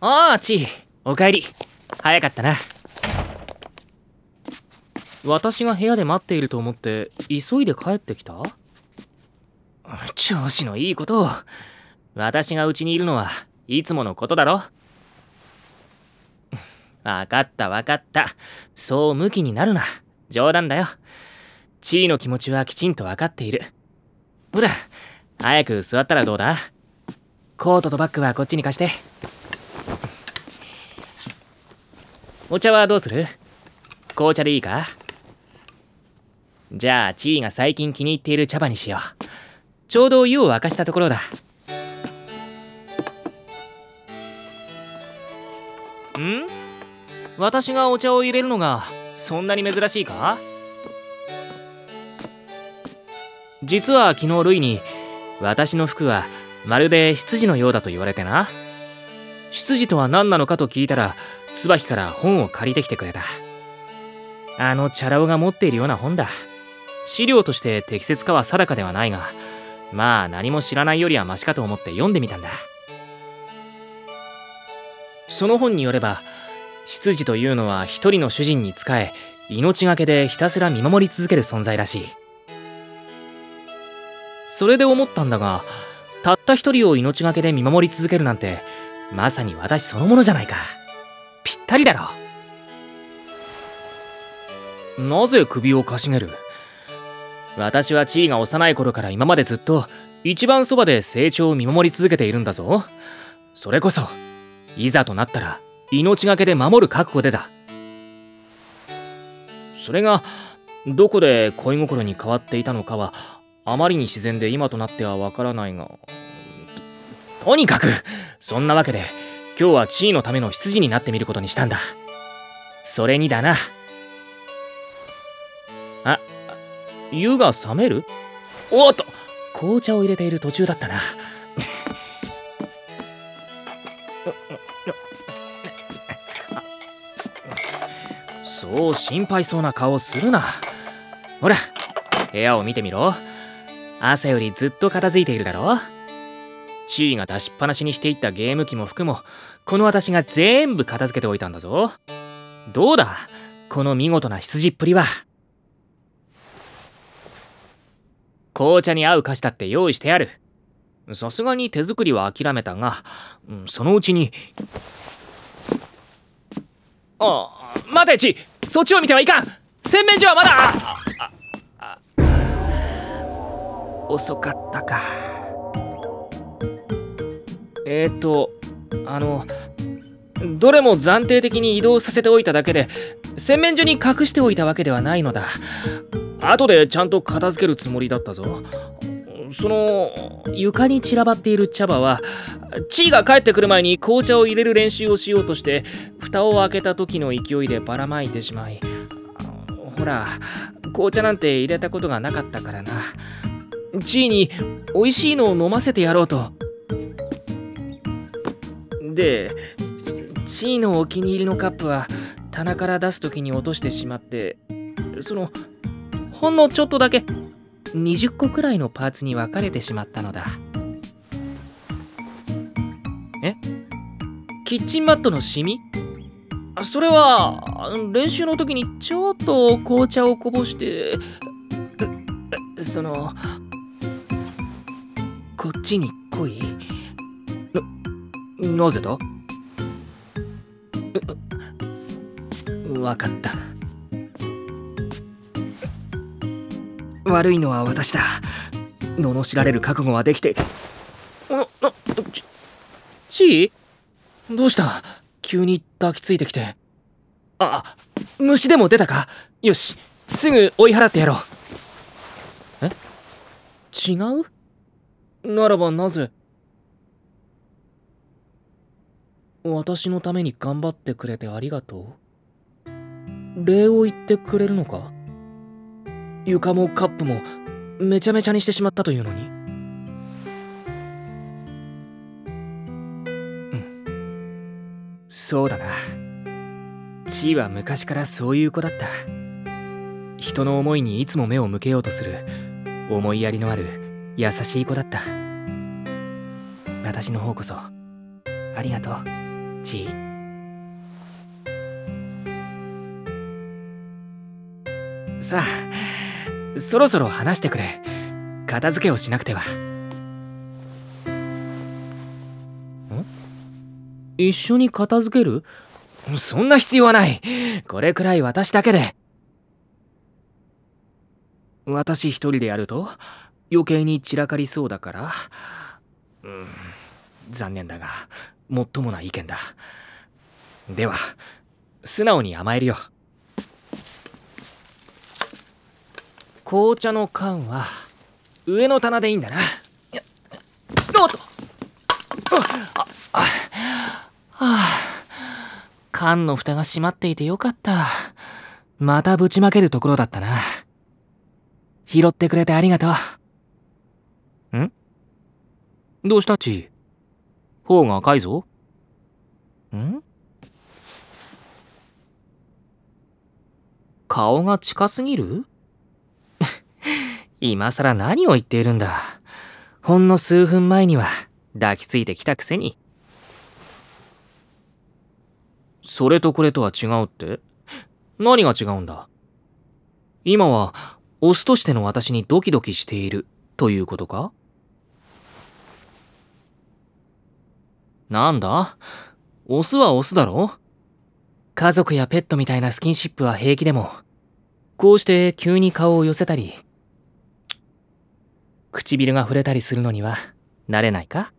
ああ、ちい、おかえり。早かったな。私が部屋で待っていると思って急いで帰ってきた？調子のいいことを。私がうちにいるのはいつものことだろ。わかったわかった。そうムキになるな。冗談だよ。地位の気持ちはきちんとわかっている。ほら、早く座ったらどうだ？コートとバッグはこっちに貸して。お茶はどうする？紅茶でいいか？じゃあ地位が最近気に入っている茶葉にしよう。ちょうど湯を沸かしたところだ。ん？私がお茶を入れるのがそんなに珍しいか？実は昨日ルイに私の服はまるで執事のようだと言われてな。執事とは何なのかと聞いたら椿から本を借りてきてくれた。あのチャラ男が持っているような本だ。資料として適切かは定かではないが、まあ何も知らないよりはマシかと思って読んでみたんだ。その本によれば執事というのは一人の主人に仕え命がけでひたすら見守り続ける存在らしい。それで思ったんだが、たった一人を命がけで見守り続けるなんてまさに私そのものじゃないか。ぴったりだろ。なぜ首をかしげる？私は地位が幼い頃から今までずっと一番そばで成長を見守り続けているんだぞ。それこそいざとなったら命がけで守る覚悟でだ。それがどこで恋心に変わっていたのかはあまりに自然で今となってはわからないが、とにかくそんなわけで今日は地位のための執事になってみることにしたんだ。それにだな。あ、湯が冷める？おっと、紅茶を入れている途中だったな。そう心配そうな顔するな。ほら、部屋を見てみろ。朝よりずっと片付いているだろ。地位が出しっぱなしにしていったゲーム機も服もこの私が全部片付けておいたんだぞ。どうだ、この見事な羊っぷりは。紅茶に合う菓子だって用意してある。さすがに手作りは諦めたが、そのうちに。あ、待てち、そっちを見てはいかん。洗面所はまだ。遅かったか。どれも暫定的に移動させておいただけで洗面所に隠しておいたわけではないのだ。後でちゃんと片付けるつもりだったぞ。その床に散らばっている茶葉はチーが帰ってくる前に紅茶を入れる練習をしようとして蓋を開けた時の勢いでばらまいてしまい、ほら紅茶なんて入れたことがなかったからな。チーに美味しいのを飲ませてやろうと。で、チーのお気に入りのカップは棚から出す時に落としてしまって、ほんのちょっとだけ20個くらいのパーツに分かれてしまったのだ。え？キッチンマットのシミ？それは練習の時にちょっと紅茶をこぼしてこっちに来い。なぜだ？わかった。悪いのは私だ。罵られる覚悟はできて。ちー？どうした？急に抱きついてきて。あ、虫でも出たか？よし、すぐ追い払ってやろう。え？違う？ならばなぜ？私のために頑張ってくれてありがとう。礼を言ってくれるのか？床もカップもめちゃめちゃにしてしまったというのに。そうだな。チーは昔からそういう子だった。人の思いにいつも目を向けようとする思いやりのある優しい子だった。私の方こそありがとう。 ちさあ、そろそろ話してくれ。片付けをしなくては。一緒に片付ける？そんな必要はない。これくらい私だけで。私一人でやると余計に散らかりそうだから、残念だがもっともな意見だ。では素直に甘えるよ。紅茶の缶は上の棚でいいんだな。おっと、缶の蓋が閉まっていてよかった。またぶちまけるところだったな。拾ってくれてありがとう。ん？どうしたち？頬が赤いぞ。ん？顔が近すぎる？今さら何を言っているんだ。ほんの数分前には抱きついてきたくせに。それとこれとは違うって？何が違うんだ？今はオスとしての私にドキドキしているということか？なんだ？オスはオスだろ？家族やペットみたいなスキンシップは平気でも、こうして急に顔を寄せたり唇が触れたりするのには慣れないか？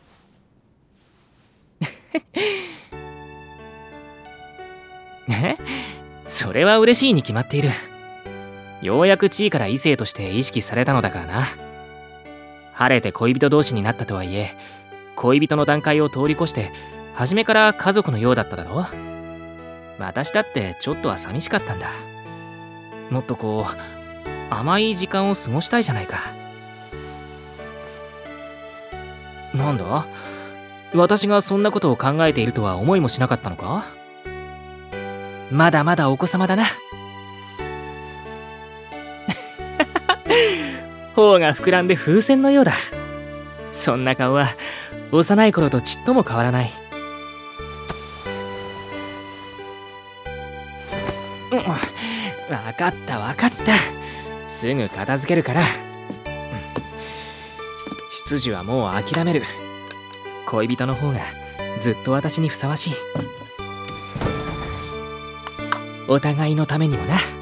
それは嬉しいに決まっている。ようやく地位から異性として意識されたのだからな。晴れて恋人同士になったとはいえ、恋人の段階を通り越して初めから家族のようだっただろ。私だってちょっとは寂しかったんだ。もっとこう甘い時間を過ごしたいじゃないか。なんだ？私がそんなことを考えているとは思いもしなかったのか？まだまだお子様だな。頬が膨らんで風船のようだ。そんな顔は幼い頃とちっとも変わらない。わかったわかった。すぐ片付けるから。執事はもう諦める。恋人の方がずっと私にふさわしい。お互いのためにもな。